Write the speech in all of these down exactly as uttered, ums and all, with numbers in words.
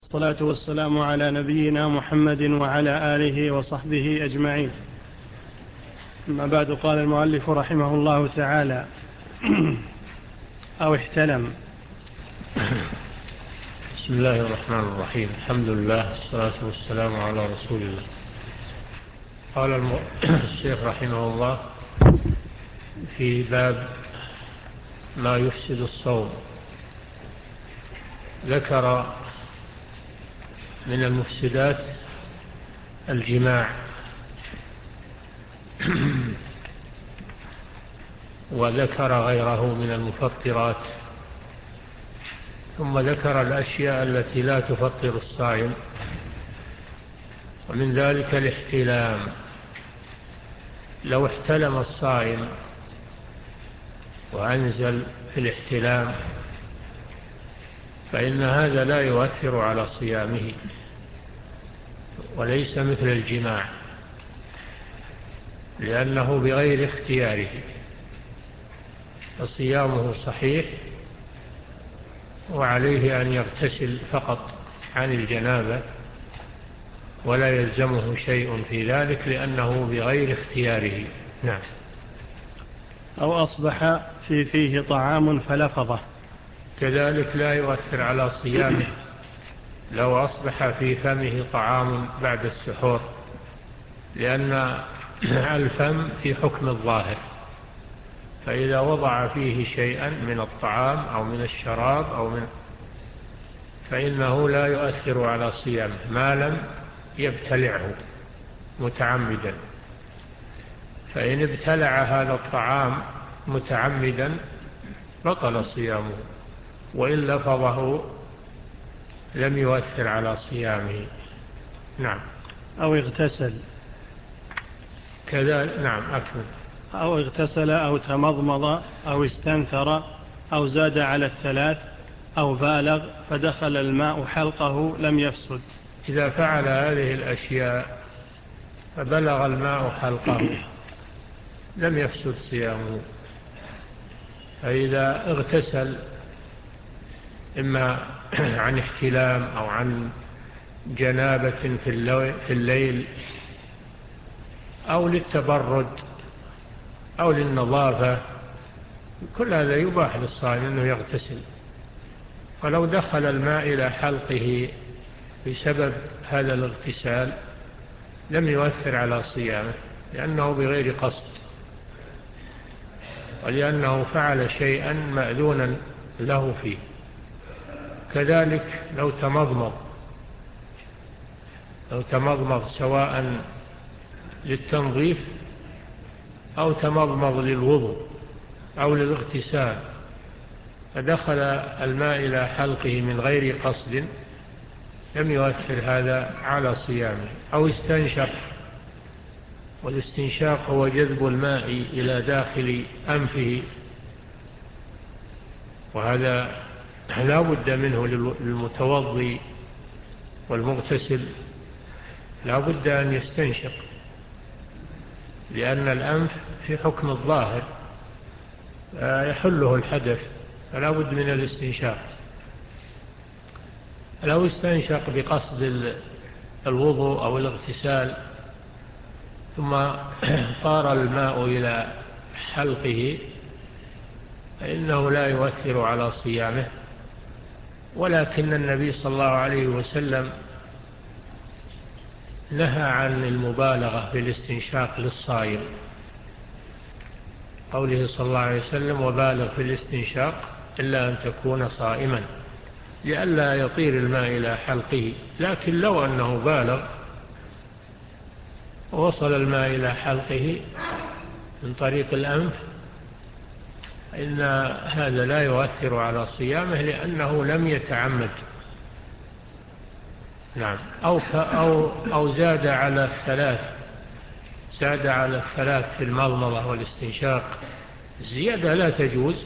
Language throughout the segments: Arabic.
والصلاة والسلام على نبينا محمد وعلى آله وصحبه أجمعين. أما بعد، قال المؤلف رحمه الله تعالى: أو احتلم. بسم الله الرحمن الرحيم. الحمد لله والصلاة والسلام على رسول الله. قال الم... الشيخ رحمه الله في باب ما يفسد الصوم، ذكر من المفسدات الجماع، وذكر غيره من المفطرات، ثم ذكر الأشياء التي لا تفطر الصائم، ومن ذلك الاحتلام. لو احتلم الصائم وأنزل في الاحتلام فإن هذا لا يؤثر على صيامه، وليس مثل الجماع، لأنه بغير اختياره، فصيامه صحيح، وعليه أن يغتسل فقط عن الجنابة، ولا يلزمه شيء في ذلك لأنه بغير اختياره. نعم. أو أصبح في فيه طعام فلفظه، كذلك لا يؤثر على صيامه. لو أصبح في فمه طعام بعد السحور، لأن الفم في حكم الظاهر، فإذا وضع فيه شيئا من الطعام أو من الشراب أو من فإنه لا يؤثر على صيامه ما لم يبتلعه متعمدا. فإن ابتلع هذا الطعام متعمدا بطل صيامه، وإن لفظه لم يؤثر على صيامه. نعم. أو اغتسل كذا. نعم. أكمل. أو اغتسل أو تمضمض أو استنثر أو زاد على الثلاث أو بالغ فدخل الماء حلقه لم يفسد. إذا فعل هذه الأشياء فبلغ الماء حلقه لم يفسد صيامه. فإذا اغتسل إما عن احتلام أو عن جنابة في الليل أو للتبرد أو للنظافة، كل هذا يباح للصائم أنه يغتسل. ولو دخل الماء إلى حلقه بسبب هذا الاغتسال لم يؤثر على صيامه، لأنه بغير قصد، ولأنه فعل شيئا مأذونا له فيه. كذلك لو تمضمض لو تمضمض سواء للتنظيف أو تمضمض للوضوء أو للاغتسال، فدخل الماء إلى حلقه من غير قصد لم يؤثر هذا على صيامه. أو استنشق، والاستنشاق هو جذب الماء إلى داخل أنفه، وهذا لا بد منه للمتوضي والمغتسل، لا بد أن يستنشق، لأن الأنف في حكم الظاهر يحله الحدث، فلا بد من الاستنشاق. لو استنشق بقصد الوضوء أو الاغتسال ثم طار الماء إلى حلقه فإنه لا يؤثر على صيامه. ولكن النبي صلى الله عليه وسلم نهى عن المبالغة في الاستنشاق للصائم، قوله صلى الله عليه وسلم: وبالغ في الاستنشاق إلا أن تكون صائما، لئلا يطير الماء إلى حلقه. لكن لو أنه بالغ ووصل الماء إلى حلقه من طريق الأنف إن هذا لا يؤثر على صيامه، لأنه لم يتعمد. نعم. أو, أو, أو زاد على الثلاث زاد على الثلاث في المضمضة والاستنشاق. الزيادة لا تجوز،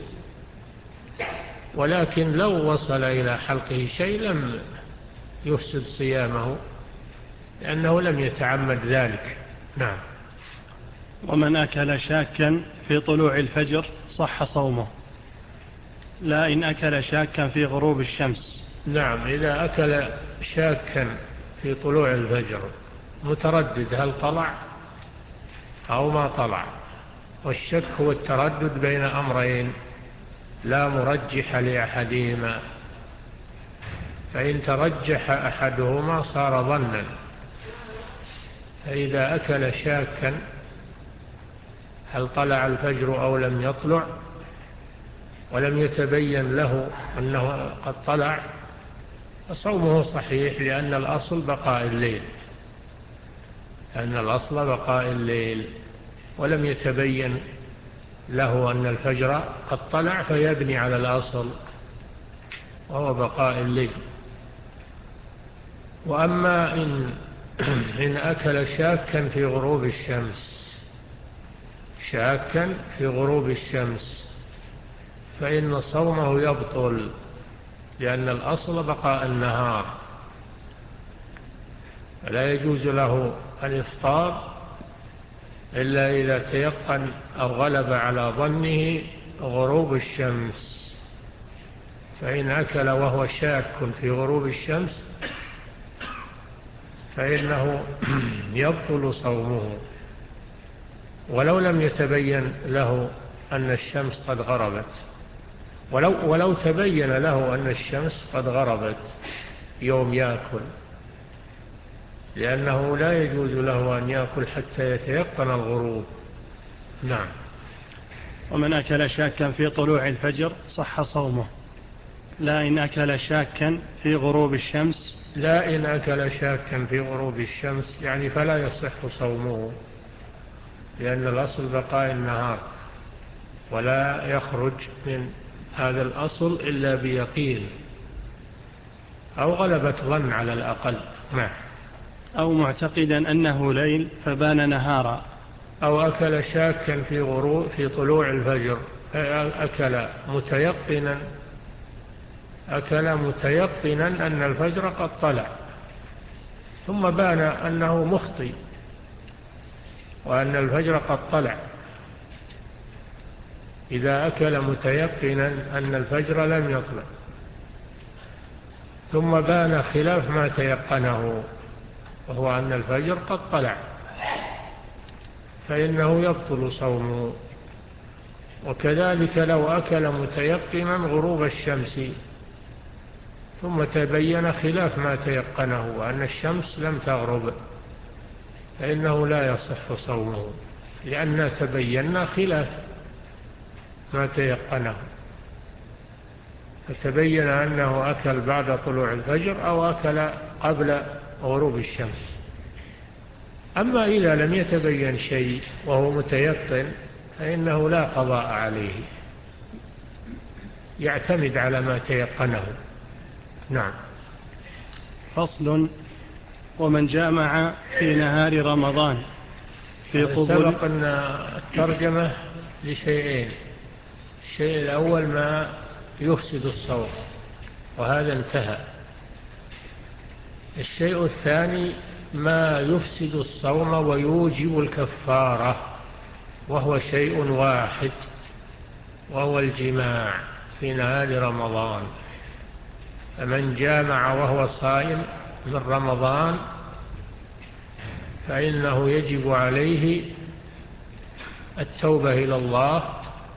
ولكن لو وصل إلى حلقه شيء لم يفسد صيامه، لأنه لم يتعمد ذلك. نعم. ومن أكل شاكا في طلوع الفجر صح صومه، لا إن أكل شاكا في غروب الشمس. نعم. إذا أكل شاكا في طلوع الفجر متردد هل طلع أو ما طلع، والشك هو التردد بين أمرين لا مرجح لأحدهما، فإن ترجح أحدهما صار ظنا. فإذا أكل شاكا هل طلع الفجر أو لم يطلع ولم يتبين له أنه قد طلع فصومه صحيح، لأن الأصل بقاء الليل لأن الأصل بقاء الليل ولم يتبين له أن الفجر قد طلع فيبني على الأصل وهو بقاء الليل. وأما إن, إن أكل شاكا في غروب الشمس شاكا في غروب الشمس فإن صومه يبطل، لأن الأصل بقاء النهار، لا يجوز له الإفطار إلا إذا تيقن أو غلب على ظنه غروب الشمس. فإن أكل وهو شاك في غروب الشمس فإنه يبطل صومه ولو لم يتبين له أن الشمس قد غربت، ولو, ولو تبين له أن الشمس قد غربت يوم يأكل، لأنه لا يجوز له أن يأكل حتى يتيقن الغروب. نعم. ومن أكل شاكا في طلوع الفجر صح صومه، لا إن أكل شاكا في غروب الشمس لا إن أكل شاكا في غروب الشمس يعني فلا يصح صومه، لأن الأصل بقاء النهار ولا يخرج من هذا الأصل إلا بيقين أو غلبة ظن على الأقل. نعم. أو معتقدا أنه ليل فبان نهارا، أو أكل شاكا في غروب في طلوع الفجر، أكل متيقنا أكل متيقنا أن الفجر قد طلع ثم بان أنه مخطئ وأن الفجر قد طلع. إذا أكل متيقنا أن الفجر لم يطلع ثم بان خلاف ما تيقنه وهو أن الفجر قد طلع فإنه يبطل صومه. وكذلك لو أكل متيقنا غروب الشمس ثم تبين خلاف ما تيقنه وأن الشمس لم تغرب فإنه لا يصح صومه، لأن تبين خلاف ما تيقنه، فتبين أنه أكل بعد طلوع الفجر أو أكل قبل غروب الشمس. أما إذا لم يتبين شيء وهو متيقن فإنه لا قضاء عليه، يعتمد على ما تيقنه. نعم. فصل. ومن جامع في نهار رمضان في قبول. سبق أن الترجمة لشيئين، الشيء الأول ما يفسد الصوم وهذا انتهى، الشيء الثاني ما يفسد الصوم ويوجب الكفارة وهو شيء واحد، وهو الجماع في نهار رمضان. فمن جامع وهو صائم من رمضان فإنه يجب عليه التوبة إلى الله،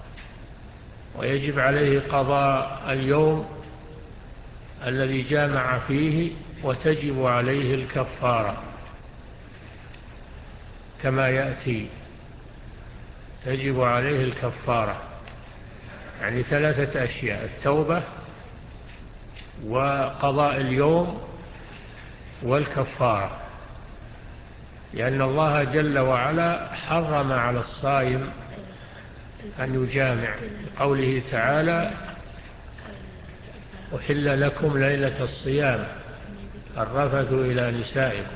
ويجب عليه قضاء اليوم الذي جامع فيه، وتجب عليه الكفارة كما يأتي. تجب عليه الكفارة يعني ثلاثة أشياء: التوبة وقضاء اليوم والكفارة، لأن الله جل وعلا حرم على الصائم أن يجامع قوله تعالى: أحل لكم ليلة الصيام الرفث إلى نسائكم،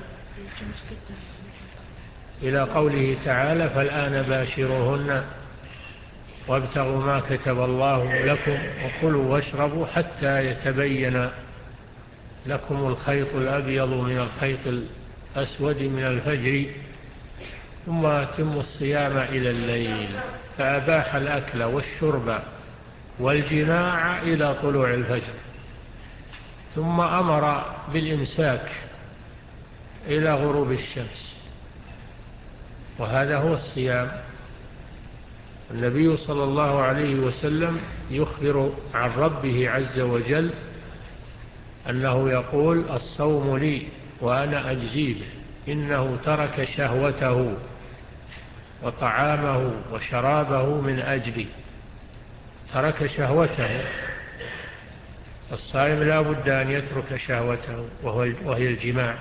إلى قوله تعالى: فالآن باشروهن وابتغوا ما كتب الله لكم وكلوا واشربوا حتى يتبين لكم الخيط الأبيض من الخيط الأسود من الفجر ثم أتموا الصيام إلى الليل. فأباح الأكل والشرب والجماع إلى طلوع الفجر، ثم أمر بالإمساك إلى غروب الشمس، وهذا هو الصيام. النبي صلى الله عليه وسلم يخبر عن ربه عز وجل أنه يقول: الصوم لي وأنا أجزي به، إنه ترك شهوته وطعامه وشرابه من أجلي. ترك شهوته، الصائم لا بد أن يترك شهوته وهي الجماع،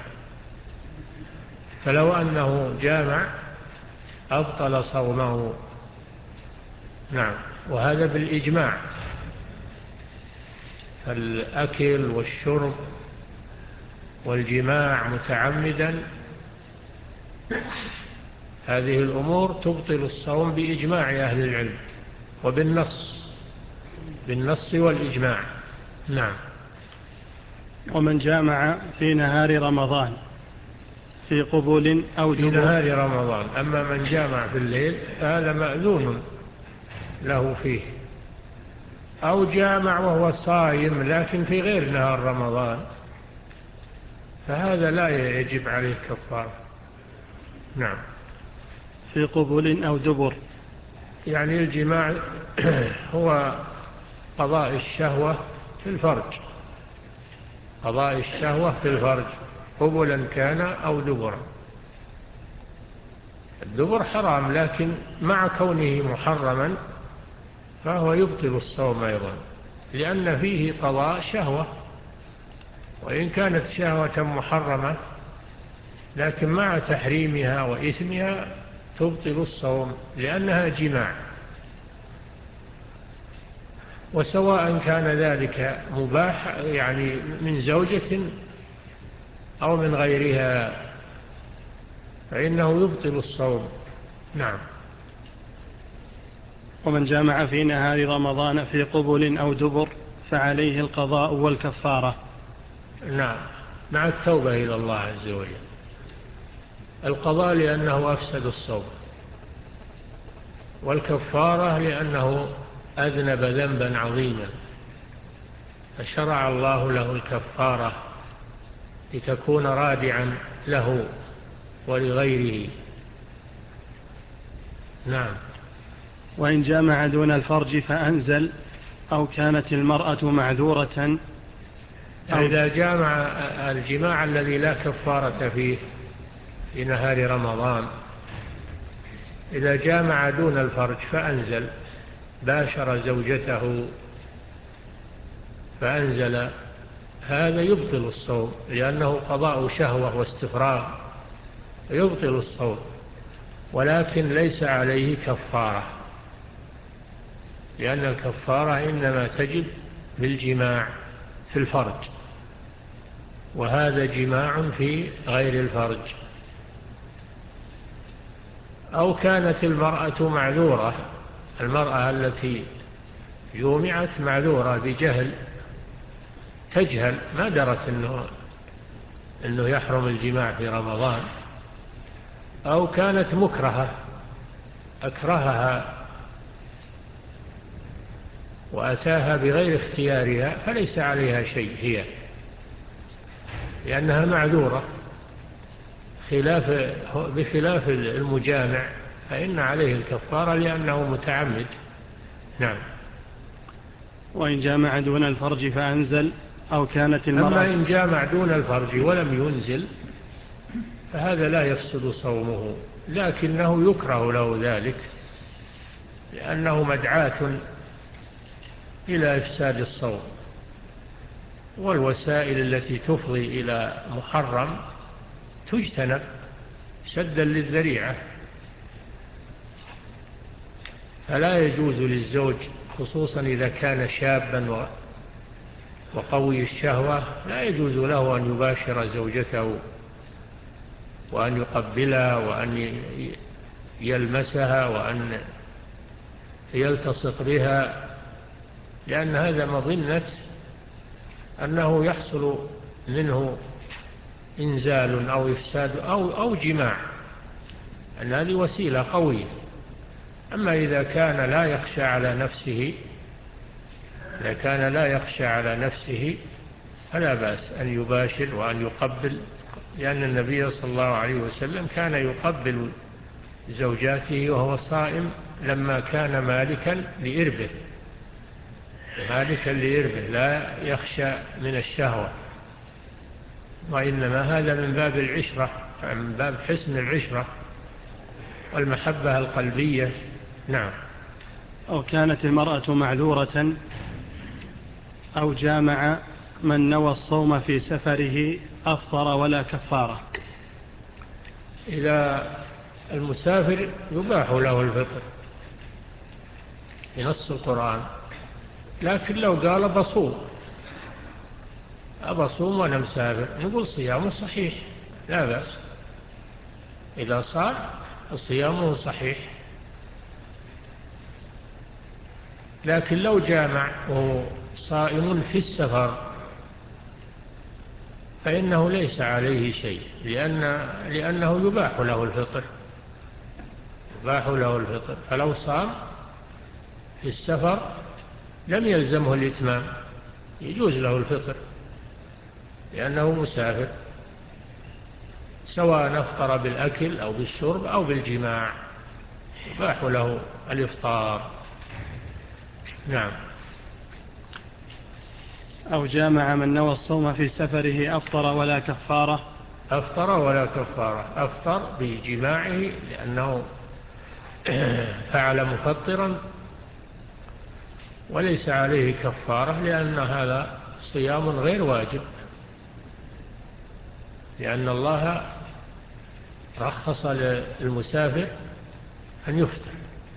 فلو أنه جامع أبطل صومه. نعم، وهذا بالإجماع. الأكل والشرب والجماع متعمدا، هذه الأمور تبطل الصوم بإجماع أهل العلم وبالنص، بالنص والإجماع. نعم. ومن جامع في نهار رمضان في قبول أو في دبر نهار رمضان، أما من جامع في الليل فهذا مأذون له فيه، أو جامع وهو صائم لكن في غير نهار رمضان، فهذا لا يجب عليه كفارة. نعم. في قبول أو دبر، يعني الجماع هو قضاء الشهوة في الفرج، قضاء الشهوة في الفرج قبلا كان أو دبرا. الدبر حرام، لكن مع كونه محرما فهو يبطل الصوم أيضا، لأن فيه قضاء شهوة، وإن كانت شهوة محرمة لكن مع تحريمها وإثمها تبطل الصوم لأنها جماع. وسواء كان ذلك مباح يعني من زوجة أو من غيرها فإنه يبطل الصوم. نعم. ومن جامع في نهار رمضان في قبول أو دبر فعليه القضاء والكفارة. نعم، مع التوبة إلى الله عز وجل. القضاء لأنه أفسد الصوم، والكفارة لأنه أذنب ذنبا عظيما، فشرع الله له الكفارة لتكون رادعا له ولغيره. نعم. وإن جامع دون الفرج فأنزل أو كانت المرأة معذورة، إذا جامع الجماع الذي لا كفارة فيه في نهار رمضان، إذا جامع دون الفرج فأنزل، باشر زوجته فأنزل، هذا يبطل الصوم لأنه قضاء شهوة واستفراغ، يبطل الصوم، ولكن ليس عليه كفارة، لأن الكفارة إنما تجب بالجماع في الفرج، وهذا جماع في غير الفرج. أو كانت المرأة معذورة، المرأة التي جومعت معذورة بجهل، تجهل ما درت إنه, إنه يحرم الجماع في رمضان، أو كانت مكرهة أكرهها وأتاها بغير اختيارها فليس عليها شيء هي، لأنها معذورة، خلاف بخلاف المجامع فإن عليه الكفارة لأنه متعمد. نعم. وإن جامع دون الفرج فأنزل أو كانت المرأة، أما إن جامع دون الفرج ولم ينزل فهذا لا يفسد صومه، لكنه يكره له ذلك لأنه مدعاة إلى إفساد الصوم، والوسائل التي تفضي إلى محرم تجتنب سدا للذريعة. فلا يجوز للزوج خصوصا إذا كان شابا وقوي الشهوة، لا يجوز له أن يباشر زوجته وأن يقبلها وأن يلمسها وأن يلتصق بها، لأن هذا مظنة أنه يحصل منه إنزال أو إفساد أو, أو جماع، أن هذه وسيلة قوية. أما إذا كان لا يخشى على نفسه إذا كان لا يخشى على نفسه فلا بأس أن يباشر وأن يقبل، لأن النبي صلى الله عليه وسلم كان يقبل زوجاته وهو صائم لما كان مالكا لإربه مالكا لإربه لا يخشى من الشهوة، وإنما هذا من باب العشرة، من باب حسن العشرة والمحبة القلبية. نعم. أو كانت المرأة معذورة أو جامع من نوى الصوم في سفره أفطر ولا كفارة. إذا المسافر يباح له الفطر بنص القرآن، لكن لو قال بصوم أبصوم وأنا مسافر نقول صيامه صحيح لا بأس، إذا صار صيامه صحيح. لكن لو جامع وهو صائم في السفر فإنه ليس عليه شيء، لأن لأنه يباح له الفطر يباح له الفطر فلو صام في السفر لم يلزمه الإتمام، يجوز له الفطر لأنه مسافر، سواء أفطر بالأكل أو بالشرب أو بالجماع يباح له الإفطار. نعم. أو جامع من نوى الصوم في سفره أفطر ولا كفارة. أفطر ولا كفارة، أفطر بجماعه لأنه فعل مفطرا وليس عليه كفارة، لأن هذا صيام غير واجب، لأن الله رخص للمسافر أن يفطر،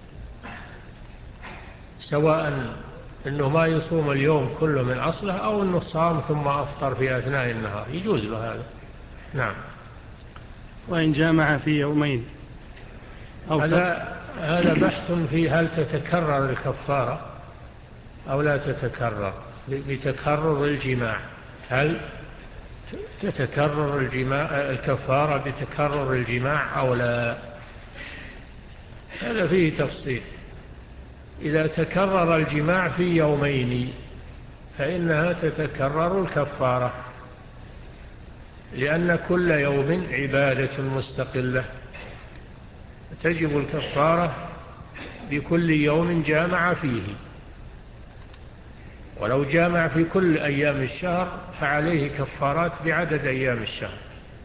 سواء أنه ما يصوم اليوم كله من أصله أو أنه صام ثم أفطر في أثناء النهار يجوز له هذا. نعم. وإن جامع في يومين أو هذا هذا بحث في هل تتكرر الكفارة أو لا تتكرر بتكرر الجماع، هل تتكرر الجماع الكفارة بتكرر الجماع أو لا، هذا فيه تفصيل. إذا تكرر الجماع في يومين فإنها تتكرر الكفارة، لأن كل يوم عبادة مستقلة، تجب الكفارة بكل يوم جامع فيه، ولو جامع في كل أيام الشهر فعليه كفارات بعدد أيام الشهر.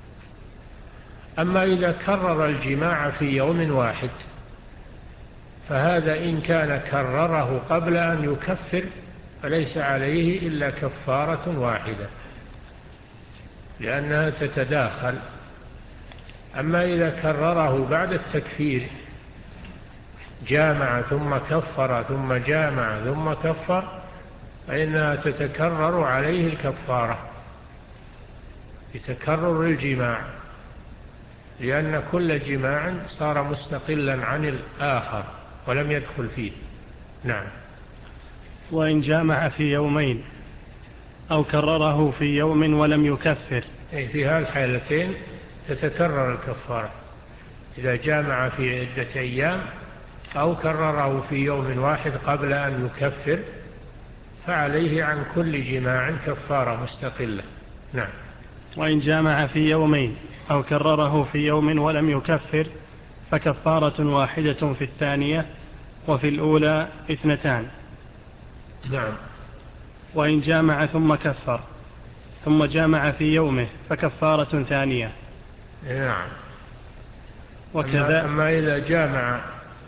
أما إذا كرر الجماع في يوم واحد فهذا إن كان كرره قبل أن يكفر فليس عليه إلا كفارة واحدة لأنها تتداخل. أما إذا كرره بعد التكفير جامع ثم كفر ثم جامع ثم كفر فإنها تتكرر عليه الكفارة بتكرر الجماع، لأن كل جماع صار مستقلا عن الآخر ولم يدخل فيه. نعم. وإن جامع في يومين أو كرره في يوم ولم يكفر، في هالحالتين تتكرر الكفارة، إذا جامع في عدة أيام أو كرره في يوم واحد قبل أن يكفر فعليه عن كل جماع كفارة مستقلة. نعم. وإن جامع في يومين أو كرره في يوم ولم يكفر فكفارة واحدة في الثانية وفي الأولى اثنتان. نعم. وإن جامع ثم كفر ثم جامع في يومه فكفارة ثانية. نعم. وكذا أما إذا جامع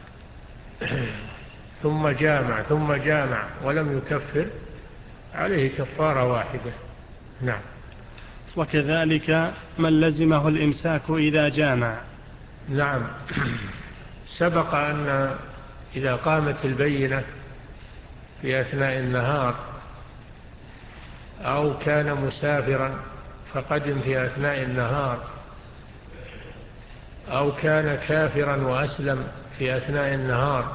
ثم جامع ثم جامع ولم يكفر عليه كفارة واحدة. نعم. وكذلك من لزمه الإمساك إذا جامع. نعم. سبق أن إذا قامت البينة في أثناء النهار أو كان مسافرا فقدم في أثناء النهار أو كان كافرا وأسلم في أثناء النهار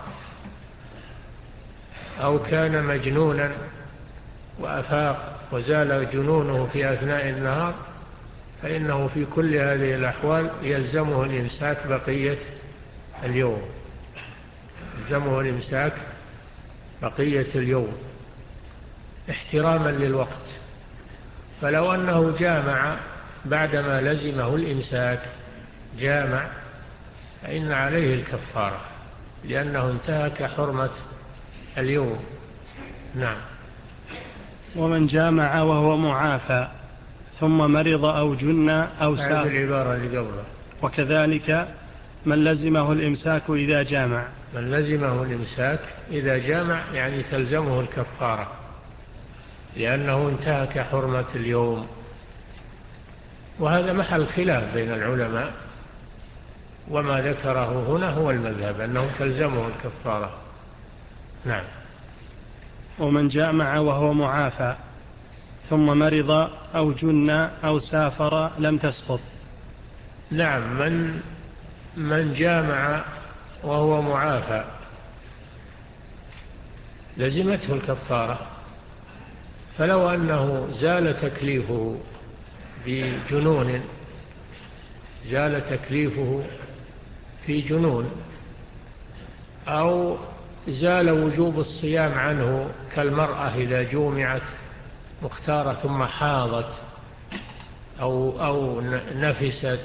أو كان مجنونا وأفاق وزال جنونه في أثناء النهار فإنه في كل هذه الأحوال يلزمه الإمساك بقية اليوم يلزمه الإمساك بقية اليوم احتراما للوقت، فلو أنه جامع بعدما لزمه الإمساك جامع فإن عليه الكفارة لأنه انتهك حرمة اليوم. نعم. ومن جامع وهو معافى ثم مرض أو جن أو سافر. هذه العبارة اللي قبله. وكذلك من لزمه الإمساك إذا جامع. من لزمه الإمساك إذا جامع يعني تلزمه الكفارة لأنه انتهك حرمة اليوم. وهذا محل خلاف بين العلماء، وما ذكره هنا هو المذهب أنه تلزمه الكفارة. نعم. ومن جامع وهو معافى ثم مرض أو جن أو سافر لم تسقط. نعم. من من جامع وهو معافى لزمته الكفارة، فلو أنه زال تكليفه بجنون، زال تكليفه في جنون، أو زال وجوب الصيام عنه كالمرأة إذا جومعت مختارة ثم حاضت أو, أو نفست،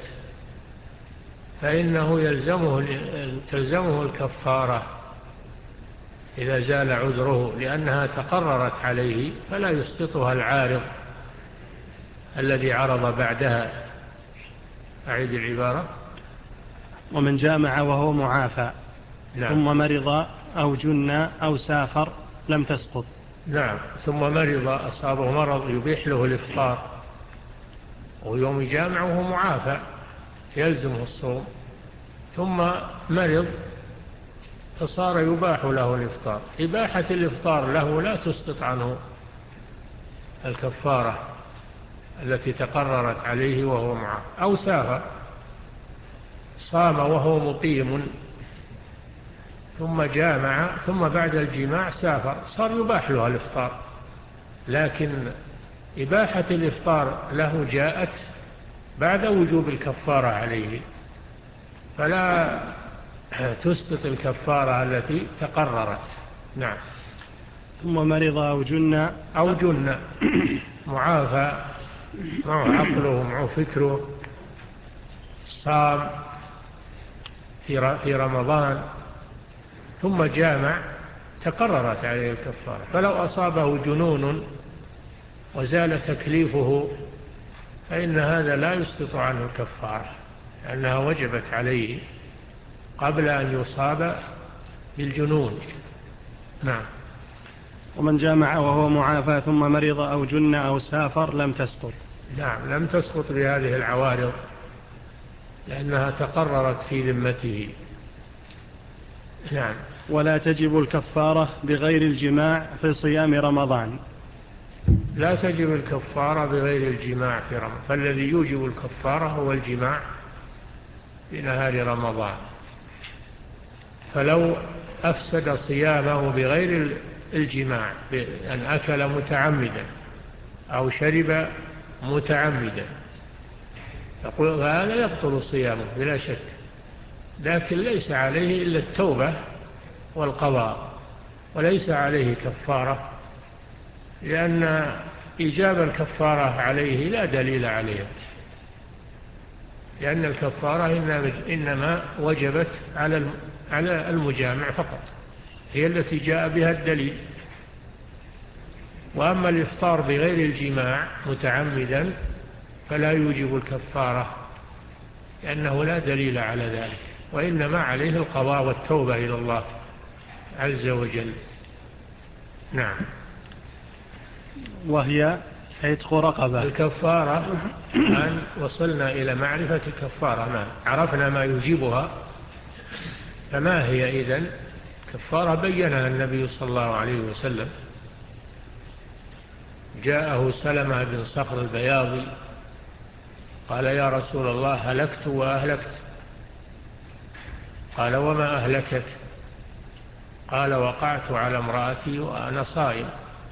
فإنه يلزمه تلزمه الكفارة إذا زال عذره، لأنها تقررت عليه فلا يسقطها العارض الذي عرض بعدها. أعيد العبارة. ومن جامع وهو معافى. نعم. ثم مرض أو جن أو سافر لم تسقط. نعم. ثم مرض، أصابه مرض يبيح له الإفطار، ويوم جامع وهو معافى يلزمه الصوم، ثم مرض فصار يباح له الإفطار. إباحة الإفطار له لا تسقط عنه الكفارة التي تقررت عليه وهو معافى. أو سافر، صام وهو مقيم ثم جامع ثم بعد الجماع سافر، صار يباح له الإفطار، لكن إباحة الإفطار له جاءت بعد وجوب الكفارة عليه، فلا تسقط الكفارة التي تقررت. نعم. ثم مرض أو جن أو جن معافى معه عقله معه فكره، صام في رمضان ثم جامع تقررت عليه الكفارة. فلو أصابه جنون وزال تكليفه فإن هذا لا يسقط عنه الكفارة، لأنها وجبت عليه قبل أن يصاب بالجنون. نعم. ومن جامع وهو معافى ثم مرض أو جن أو سافر لم تسقط. نعم، لم تسقط بهذه العوارض لأنها تقررت في ذمته. نعم. ولا تجب الكفارة بغير الجماع في صيام رمضان. لا تجب الكفارة بغير الجماع في رمضان، فالذي يوجب الكفارة هو الجماع في نهار رمضان. فلو أفسد صيامه بغير الجماع بأن أكل متعمدا أو شرب متعمدا يقول هذا يبطل صيامه بلا شك، لكن ليس عليه إلا التوبة والقضاء، وليس عليه كفارة، لأن إيجاب الكفارة عليه لا دليل عليها، لأن الكفارة إنما وجبت على المجامع فقط، هي التي جاء بها الدليل. وأما الإفطار بغير الجماع متعمدا فلا يوجب الكفارة، لأنه لا دليل على ذلك، وإنما عليه القضاء والتوبة إلى الله عز وجل. نعم. وهي عتق رقبة. الكفارة الآن وصلنا إلى معرفة الكفارة، ما عرفنا ما يوجبها، فما هي إذن كفارة بينها النبي صلى الله عليه وسلم. جاءه سلمة بن صخر البياضي قال يا رسول الله هلكت وأهلكت. قال وما أهلكك؟ قال وقعت على امرأتي وأنا صائم.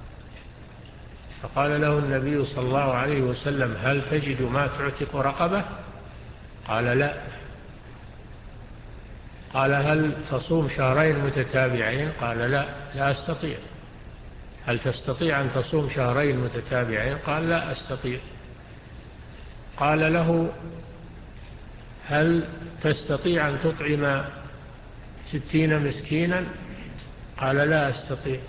فقال له النبي صلى الله عليه وسلم هل تجد ما تعتق رقبة؟ قال لا. قال هل تصوم شهرين متتابعين؟ قال لا لا أستطيع. هل تستطيع أن تصوم شهرين متتابعين؟ قال لا أستطيع. قال له هل تستطيع أن تطعم ستين مسكينا؟ قال لا أستطيع.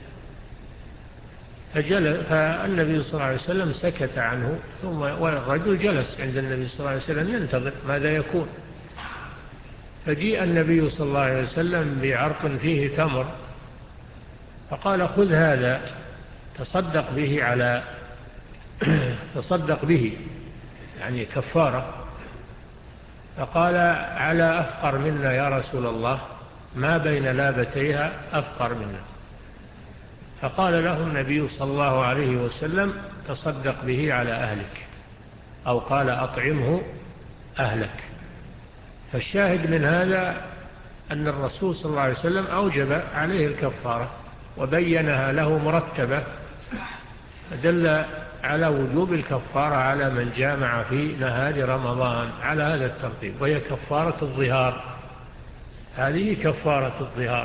فجل فالنبي صلى الله عليه وسلم سكت عنه، ثم والرجل جلس عند النبي صلى الله عليه وسلم ينتظر ماذا يكون. فجيء النبي صلى الله عليه وسلم بعرق فيه تمر، فقال خذ هذا تصدق به على تصدق به يعني كفارة. فقال على أفقر منا يا رسول الله، ما بين لابتيها أفقر منا. فقال له النبي صلى الله عليه وسلم تصدق به على أهلك، أو قال أطعمه أهلك. فالشاهد من هذا أن الرسول صلى الله عليه وسلم أوجب عليه الكفارة وبينها له مرتبة، دل على وجوب الكفارة على من جامع في نهار رمضان على هذا الترتيب، وهي كفارة الظهار. هذه كفارة الظهار.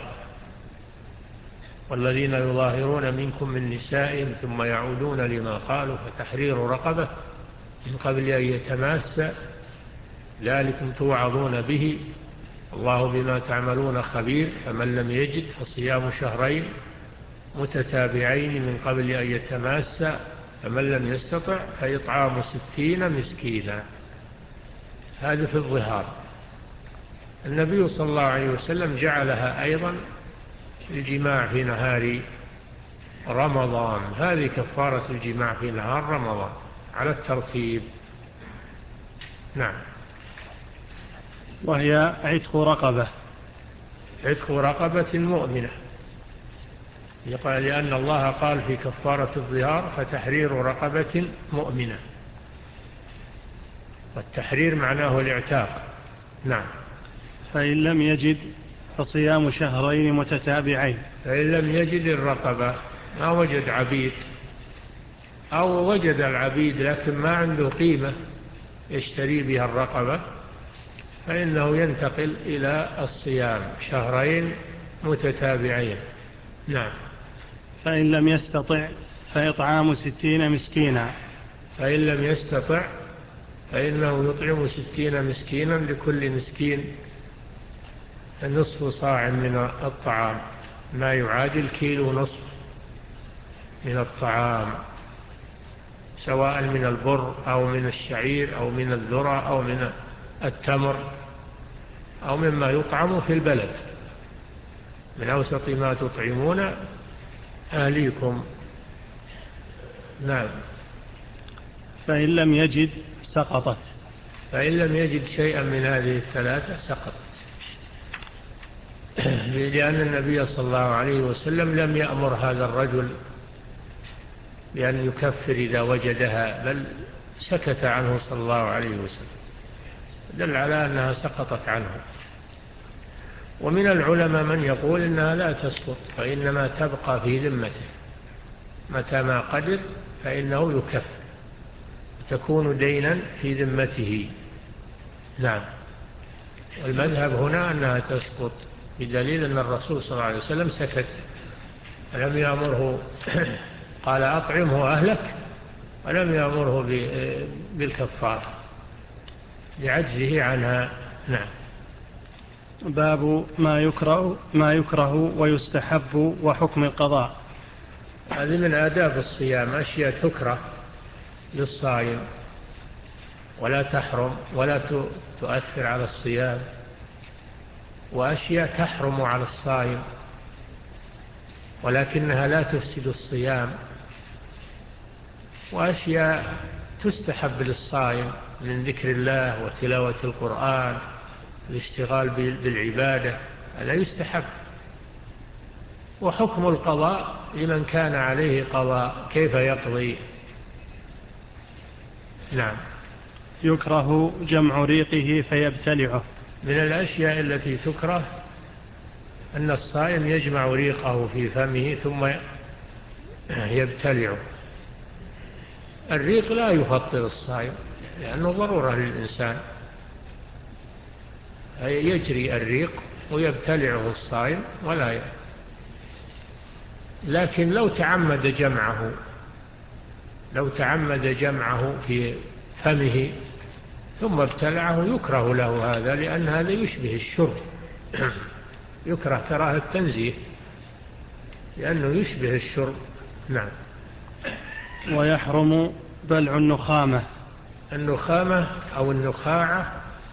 والذين يظاهرون منكم من نسائهم ثم يعودون لما قالوا فتحرير رقبة من قبل أن يتماس، ذلكم توعظون به الله بما تعملون خبير. فمن لم يجد فصيام شهرين متتابعين من قبل أن يتماس، فمن لم يستطع فإطعام ستين مسكينا. هذا في الظهار. النبي صلى الله عليه وسلم جعلها أيضا الجماع في نهار رمضان. هذه كفارة الجماع في نهار رمضان على الترتيب. نعم. وهي عتق رقبة. عتق رقبة مؤمنة، لأن الله قال في كفارة الظهار فتحرير رقبة مؤمنة، والتحرير معناه الاعتاق. نعم. فإن لم يجد فصيام شهرين متتابعين. فإن لم يجد الرقبة، ما وجد عبيد، أو وجد العبيد لكن ما عنده قيمة يشتري بها الرقبة، فإنه ينتقل إلى الصيام شهرين متتابعين. نعم. فإن لم يستطع فإطعام ستين مسكينا. فإن لم يستطع فإنه يطعم ستين مسكينا، لكل مسكين نصف صاع من الطعام، ما يعادل كيلو نصف من الطعام، سواء من البر أو من الشعير أو من الذرة أو من التمر أو مما يطعم في البلد، من أوسط ما تطعمون أهليكم. نعم. فإن لم يجد سقطت. فإن لم يجد شيئا من هذه الثلاثة سقطت، لأن النبي صلى الله عليه وسلم لم يأمر هذا الرجل بأن يكفر إذا وجدها، بل سكت عنه صلى الله عليه وسلم، دل على أنها سقطت عنه. ومن العلماء من يقول إنها لا تسقط، فإنما تبقى في ذمته، متى ما قدر فإنه يكفر، تكون دينا في ذمته. نعم. والمذهب هنا أنها تسقط، بدليل أن الرسول صلى الله عليه وسلم سكت، لم يأمره قال أطعمه أهلك، ولم يأمره بالكفار لعجزه عنها. نعم. باب ما يكره, ما يكره ويستحب وحكم القضاء. هذه من آداب الصيام، أشياء تكره للصائم ولا تحرم ولا تؤثر على الصيام، وأشياء تحرم على الصائم ولكنها لا تفسد الصيام، وأشياء تستحب للصائم من ذكر الله وتلاوة القرآن، الاشتغال بالعبادة، هذا يستحب. وحكم القضاء لمن كان عليه قضاء، كيف يقضي. نعم. يكره جمع ريقه فيبتلعه. من الأشياء التي تكره أن الصائم يجمع ريقه في فمه ثم يبتلعه. الريق لا يفطر الصائم لأنه ضرورة للإنسان، يجري الريق ويبتلعه الصائم ولا لكن لو تعمد جمعه لو تعمد جمعه في فمه ثم ابتلعه يكره له هذا، لأن هذا يشبه الشرب. يكره كراهة التنزيه لأنه يشبه الشرب. نعم. ويحرم بلع النخامة. النخامة أو النخاعة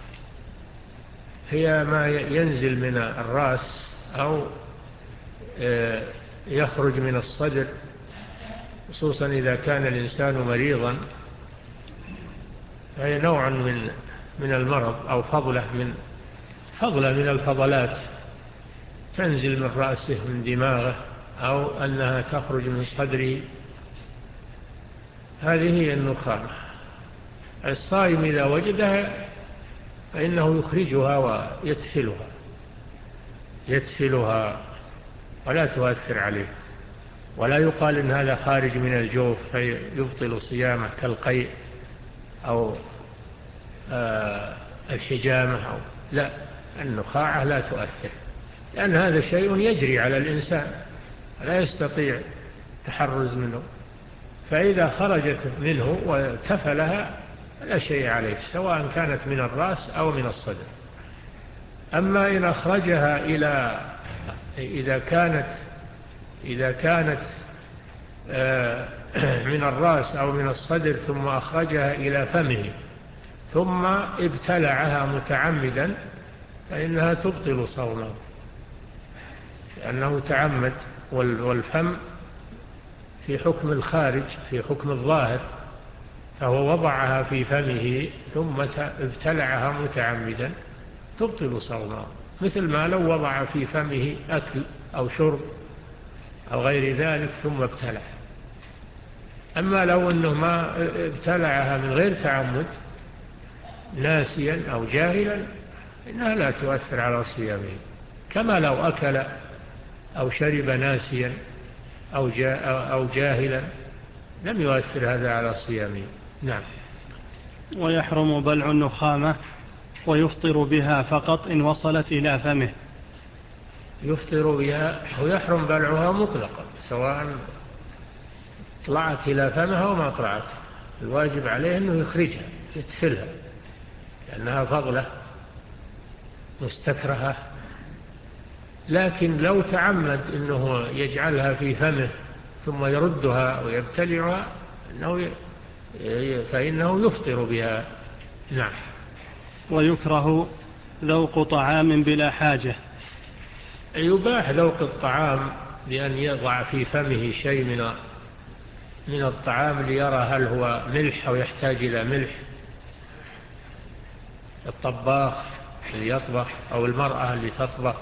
هي ما ينزل من الرأس أو يخرج من الصدر، خصوصا إذا كان الإنسان مريضا، فهي نوع من من المرض أو فضلة من فضلة من الفضلات تنزل من رأسه من دماغه أو أنها تخرج من صدره. هذه هي النخامة. الصائم إذا وجدها فإنه يخرجها ويدفلها يدفلها ولا تؤثر عليه، ولا يقال إن هذا خارج من الجوف فيبطل صيامه كالقيء أو آه الحجامة أو لا. النخاعة لا تؤثر، لأن هذا شيء يجري على الإنسان لا يستطيع التحرز منه، فإذا خرجت منه وتفلها لا شيء عليه، سواء كانت من الرأس أو من الصدر. أما إن أخرجها إلى إذا كانت إذا كانت من الرأس أو من الصدر ثم أخرجها إلى فمه ثم ابتلعها متعمدا فإنها تبطل صومه، لأنه تعمد، والفم في حكم الخارج في حكم الظاهر، فهو وضعها في فمه ثم ابتلعها متعمدا تبطل صومه، مثل ما لو وضع في فمه أكل أو شرب أو غير ذلك ثم ابتلع. أما لو أنه ما ابتلعها من غير تعمد ناسيا أو جاهلا إنها لا تؤثر على صيامه، كما لو أكل أو شرب ناسيا أو جاهلا لم يؤثر هذا على صيامه. نعم. ويحرم بلع النخامة ويفطر بها فقط إن وصلت إلى فمه. يفطر بها ويحرم بلعها مطلقا، سواء طلعت إلى فمها أو ما طلعت، الواجب عليه أنه يخرجها يدفلها، لأنها فضلة مستكرهة. لكن لو تعمد أنه يجعلها في فمه ثم يردها ويبتلعها فإنه يفطر بها. نعم. ويكره ذوق طعام بلا حاجة. يباح ذوق الطعام بأن يضع في فمه شيء من من الطعام ليرى هل هو ملح أو يحتاج إلى ملح. الطباخ اللي يطبخ أو المرأة اللي تطبخ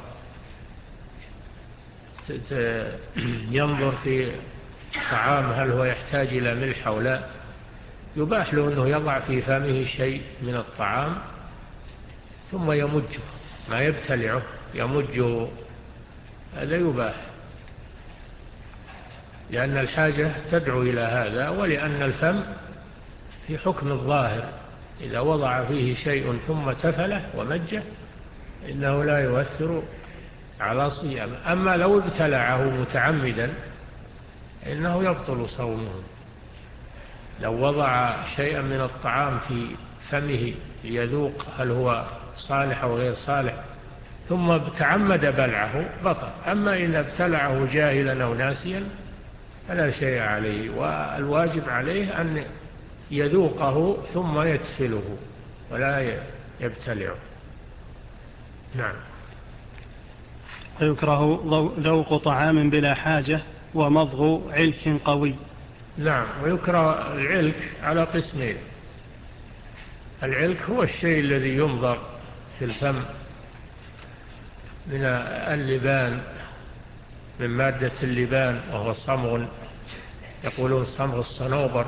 ينظر في طعام هل هو يحتاج إلى ملح أو لا، يباح له أنه يضع في فمه شيء من الطعام ثم يمجه، ما يبتلعه يمجه، هذا يباح، لأن الحاجة تدعو إلى هذا، ولأن الفم في حكم الظاهر إذا وضع فيه شيء ثم تفله ومجه إنه لا يؤثر على صيامه. أما لو ابتلعه متعمدا إنه يبطل صومه. لو وضع شيئا من الطعام في فمه ليذوق هل هو صالح أو غير صالح ثم تعمد بلعه بطل. أما إن ابتلعه جاهلا أو ناسيا فلا شيء عليه، والواجب عليه أن يذوقه ثم يدفله ولا يبتلعه. نعم. ويكره ذوق طعام بلا حاجة ومضغ علك قوي. نعم. ويكره العلك على قسمين. العلك هو الشيء الذي يمضغ في الفم من اللبان، من مادة اللبان، وهو صمغ، يقولون صمغ الصنوبر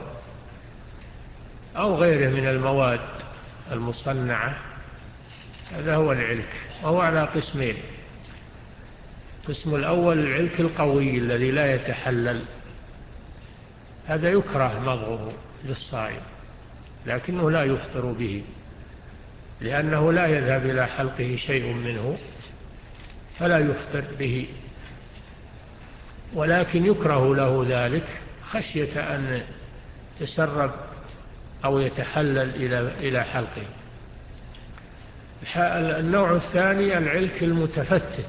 أو غيره من المواد المصنعة، هذا هو العلك، وهو على قسمين. القسم الأول العلك القوي الذي لا يتحلل، هذا يكره مضغه للصائم، لكنه لا يفطر به لأنه لا يذهب إلى حلقه شيء منه فلا يفطر به. ولكن يكره له ذلك خشية أن يتسرب أو يتحلل إلى حلقه. النوع الثاني العلك المتفتت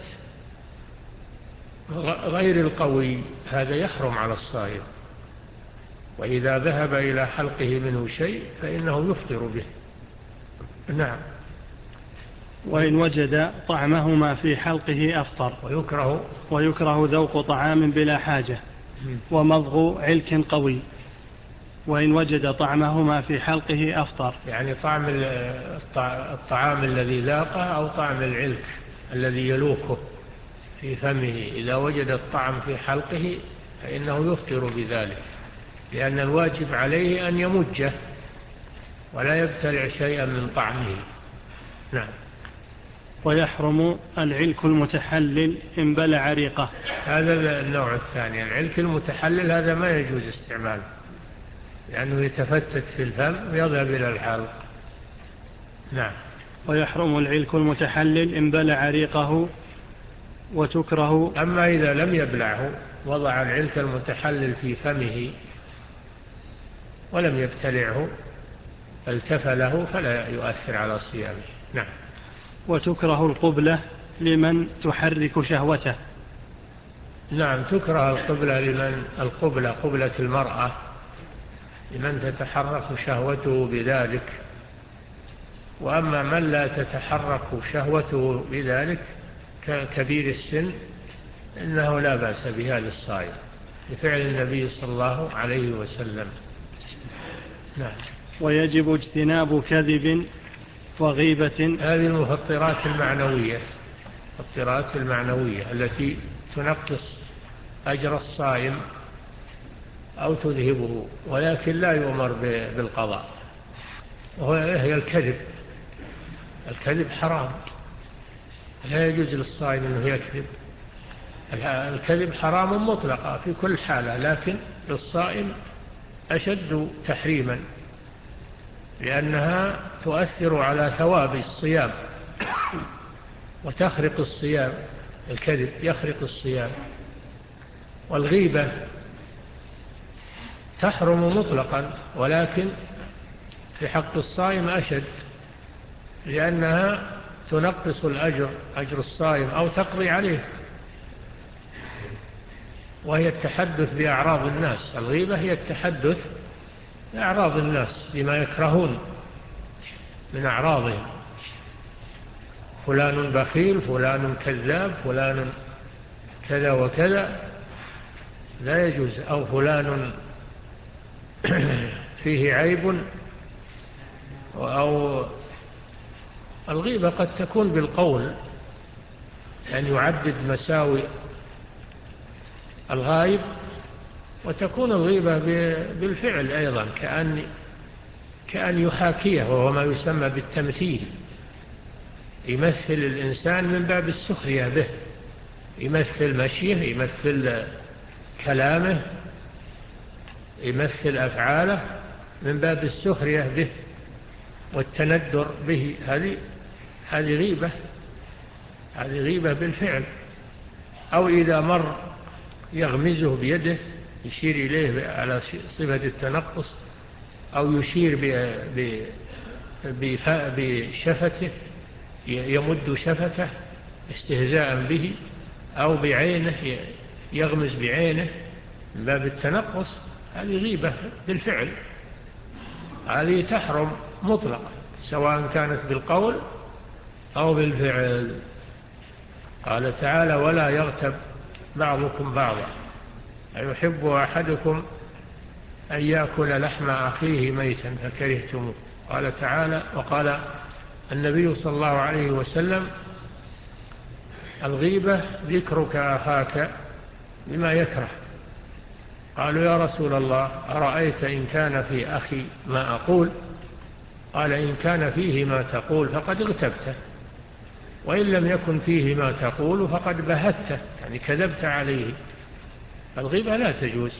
غير القوي، هذا يحرم على الصائم، وإذا ذهب إلى حلقه منه شيء فإنه يفطر به. نعم. وإن وجد طعمهما في حلقه أفطر. ويكره ويكره ذوق طعام بلا حاجة ومضغ علك قوي. وإن وجد طعمهما في حلقه أفطر، يعني طعم الطعام الذي لاقه أو طعم العلك الذي يلوكه في فمه، إذا وجد الطعم في حلقه فإنه يفطر بذلك، لأن الواجب عليه أن يمجه ولا يبتلع شيئا من طعمه. نعم. ويحرم العلك المتحلل إن بلع ريقه. هذا النوع الثاني، العلك المتحلل هذا ما يجوز استعماله، لأنه يتفتت في الفم ويذهب إلى الحلق. نعم. ويحرم العلك المتحلل إن بلع ريقه وتكره. أما إذا لم يبلعه، وضع العلك المتحلل في فمه ولم يبتلعه التفله فلا يؤثر على صيامه. نعم. وتكره القبلة لمن تحرك شهوته. نعم، تكره القبلة لمن القبلة قبلة المرأة لمن تتحرك شهوته بذلك. وأما من لا تتحرك شهوته بذلك ككبير السن إنه لا بأس بهذا الصائم لفعل النبي صلى الله عليه وسلم. نعم. ويجب اجتناب كذب وغيبة. هذه المفطرات المعنوية، المفطرات المعنوية التي تنقص أجر الصائم أو تذهبه، ولكن لا يؤمر بالقضاء، وهي الكذب. الكذب حرام، لا يجوز للصائم أنه يكذب. الكذب حرام مطلقا في كل حالة، لكن للصائم أشد تحريما لأنها تؤثر على ثواب الصيام وتخرق الصيام. الكذب يخرق الصيام. والغيبة تحرم مطلقا، ولكن في حق الصائم أشد لأنها تنقص الأجر أجر الصائم أو تقضي عليه، وهي التحدث بأعراض الناس. الغيبة هي التحدث بأعراض الناس بما يكرهون من أعراضهم، فلان بخيل، فلان كذاب، فلان كذا وكذا، لا يجوز. أو فلان فيه عيب. أو الغيبة قد تكون بالقول، أن يعدد مساوئ الغائب، وتكون الغيبة بالفعل أيضا، كأن كأن يحاكيه، وهو ما يسمى بالتمثيل. يمثل الإنسان من باب السخرية به، يمثل مشيه، يمثل كلامه، يمثل أفعاله من باب السخرية به والتندر به. هذه هذه غيبة، هذه غيبة بالفعل. أو إذا مر يغمزه بيده، يشير إليه على صفة التنقص، أو يشير بشفته، يمد شفته استهزاء به، أو بعينه يغمز بعينه من باب التنقص. هذه غيبة بالفعل، هذه تحرم مطلقا سواء كانت بالقول أو بالفعل. قال تعالى: ولا يغتب بعضكم بعضا أيحب أحدكم أن يأكل لحم أخيه ميتا فكرهتموه. قال تعالى، وقال النبي صلى الله عليه وسلم: الغيبة ذكرك أخاك بما يكره. قالوا: يا رسول الله، أرأيت إن كان في أخي ما أقول؟ قال: إن كان فيه ما تقول فقد اغتبته، وإن لم يكن فيه ما تقول فقد بهته، يعني كذبت عليه. الغيبة لا تجوز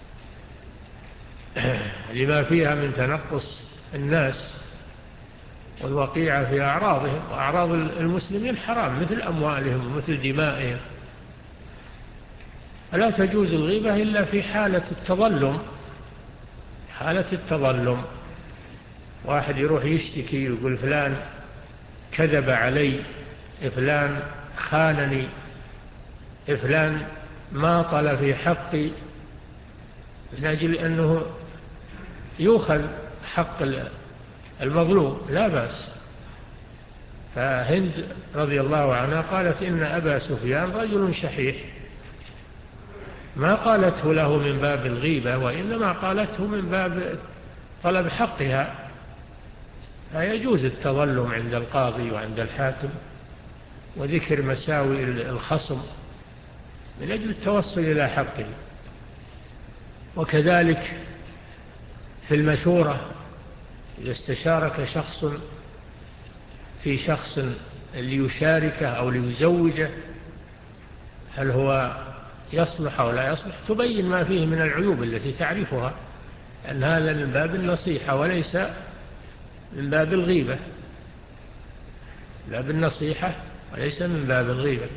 لما فيها من تنقص الناس والوقيعة في أعراضهم، وأعراض المسلمين حرام، مثل أموالهم ومثل دمائهم. لا تجوز الغيبة إلا في حالة التظلم. حالة التظلم واحد يروح يشتكي يقول فلان كذب علي، فلان خانني، فلان ماطل في حقي، من أجل أنه يؤخذ حق المظلوم لا بأس. فهند رضي الله عنها قالت إن أبا سفيان رجل شحيح، ما قالته له من باب الغيبة، وإنما قالته من باب طلب حقها. فيجوز التظلم عند القاضي وعند الحاكم وذكر مساوئ الخصم من أجل التوصل إلى حقه. وكذلك في المشورة، إذا استشارك شخص في شخص ليشاركه أو ليزوجه هل هو يصلح أو لا يصلح، تبين ما فيه من العيوب التي تعرفها، أن هذا من باب النصيحة وليس من باب الغيبة، باب النصيحة وليس من باب الغيبة.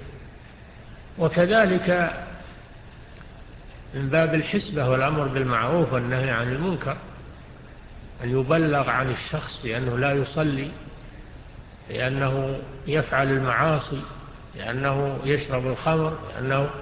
وكذلك من باب الحسبة والأمر بالمعروف والنهي عن المنكر، أن يبلغ عن الشخص لأنه لا يصلي، لأنه يفعل المعاصي، لأنه يشرب الخمر، لأنه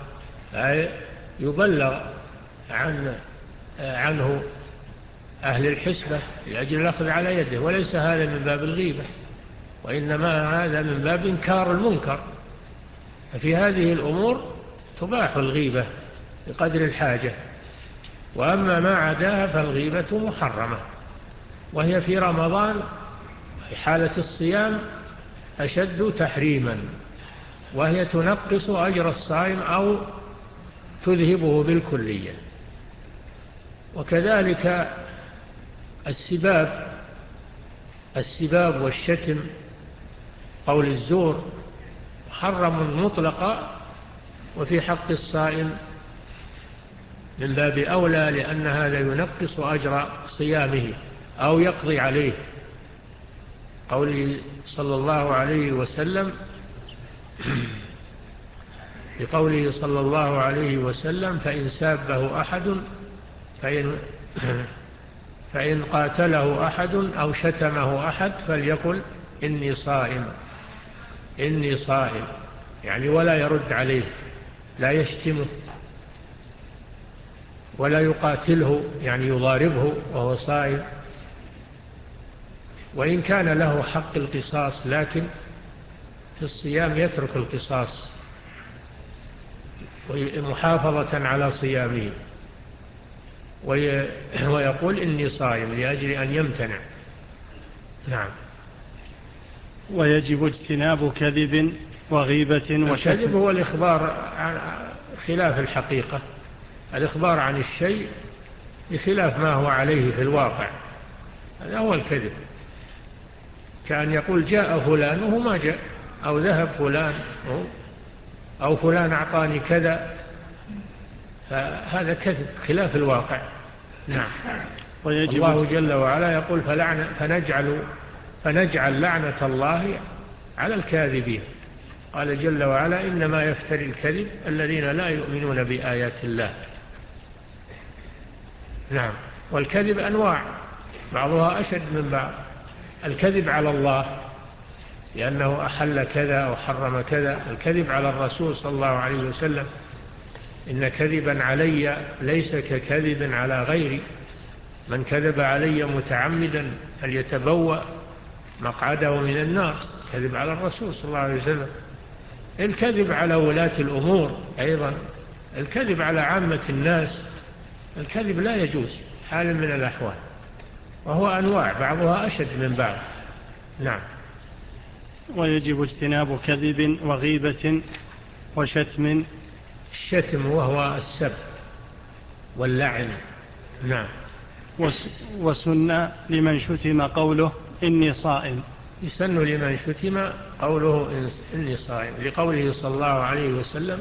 يبلغ عن عنه أهل الحسبة لأجل الأخذ على يده، وليس هذا من باب الغيبة، وإنما هذا من باب إنكار المنكر. ففي هذه الأمور تباح الغيبة بقدر الحاجة، وأما ما عداها فالغيبة محرمة، وهي في رمضان في حالة الصيام أشد تحريما، وهي تنقص أجر الصائم أو تذهبه بالكلية. وكذلك السباب السباب والشتم قول الزور محرم مطلقا، وفي حق الصائم من باب أولى، لأن هذا ينقص أجر صيامه أو يقضي عليه. قوله صلى الله عليه وسلم بقوله صلى الله عليه وسلم فإن سابه أحد فإن, فإن قاتله أحد أو شتمه أحد فليقل إني صائم إني صائم، يعني ولا يرد عليه، لا يشتمه ولا يقاتله، يعني يضاربه وهو صائم. وإن كان له حق القصاص، لكن في الصيام يترك القصاص محافظة على صيامه، ويقول إني صائم لأجل أن يمتنع. نعم. ويجب اجتناب كذب وغيبة وشتم. الكذب هو الإخبار عن خلاف الحقيقة، الإخبار عن الشيء بخلاف ما هو عليه في الواقع، هذا هو الكذب. كأن يقول جاء فلان وهو ما جاء، أو ذهب فلان أو فلان أعطاني كذا، فهذا كذب خلاف الواقع. نعم. الله جل وعلا يقول فلعنة فنجعل, فنجعل لعنة الله على الكاذبين. قال جل وعلا إنما يفتري الكذب الذين لا يؤمنون بآيات الله. نعم. والكذب أنواع بعضها أشد من بعض. الكذب على الله لأنه أحل كذا أو حرم كذا، الكذب على الرسول صلى الله عليه وسلم إن كذبا علي ليس ككذب على غيري، من كذب علي متعمدا فليتبوأ مقعده من النار، كذب على الرسول صلى الله عليه وسلم. الكذب على ولاة الأمور أيضا، الكذب على عامة الناس، الكذب لا يجوز حال من الأحوال، وهو أنواع بعضها أشد من بعض. نعم. ويجب اجتناب كذب وغيبة وشتم. الشتم وهو السب واللعن. نعم. وسن لمن شتم قوله إني صائم. يسن لمن شتم قوله إني صائم، لقوله صلى الله عليه وسلم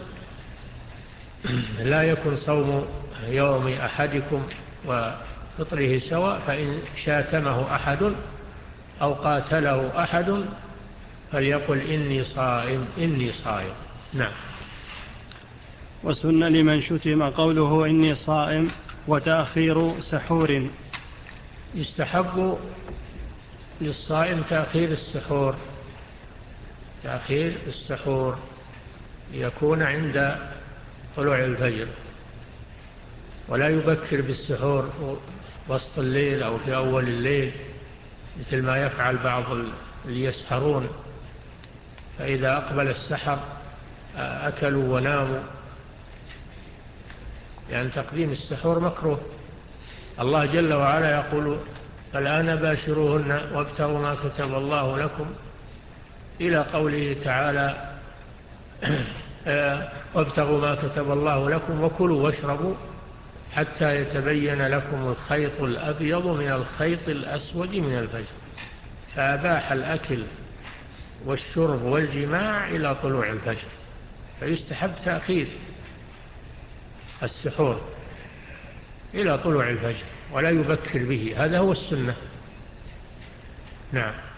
لا يكن صوم يوم أحدكم وفطره سواء، فإن شاتمه أحد أو قاتله أحد فليقل إني صائم إني صائم. نعم. وسن لمن شتم قوله إني صائم وتأخير سحور. يستحب للصائم تأخير السحور، تأخير السحور يكون عند طلوع الفجر، ولا يبكر بالسحور وسط الليل أو في أول الليل مثل ما يفعل بعض اللي يسحرون، فإذا أقبل السحر أكلوا وناموا، يعني تقديم السحور مكروه. الله جل وعلا يقول فالآن باشروهن وابتغوا ما كتب الله لكم، إلى قوله تعالى وابتغوا ما كتب الله لكم وكلوا واشربوا حتى يتبين لكم الخيط الأبيض من الخيط الأسود من الفجر، فأباح الأكل والشرب والجماع إلى طلوع الفجر، فيستحب تأخير السحور إلى طلوع الفجر ولا يبكر به، هذا هو السنة. نعم.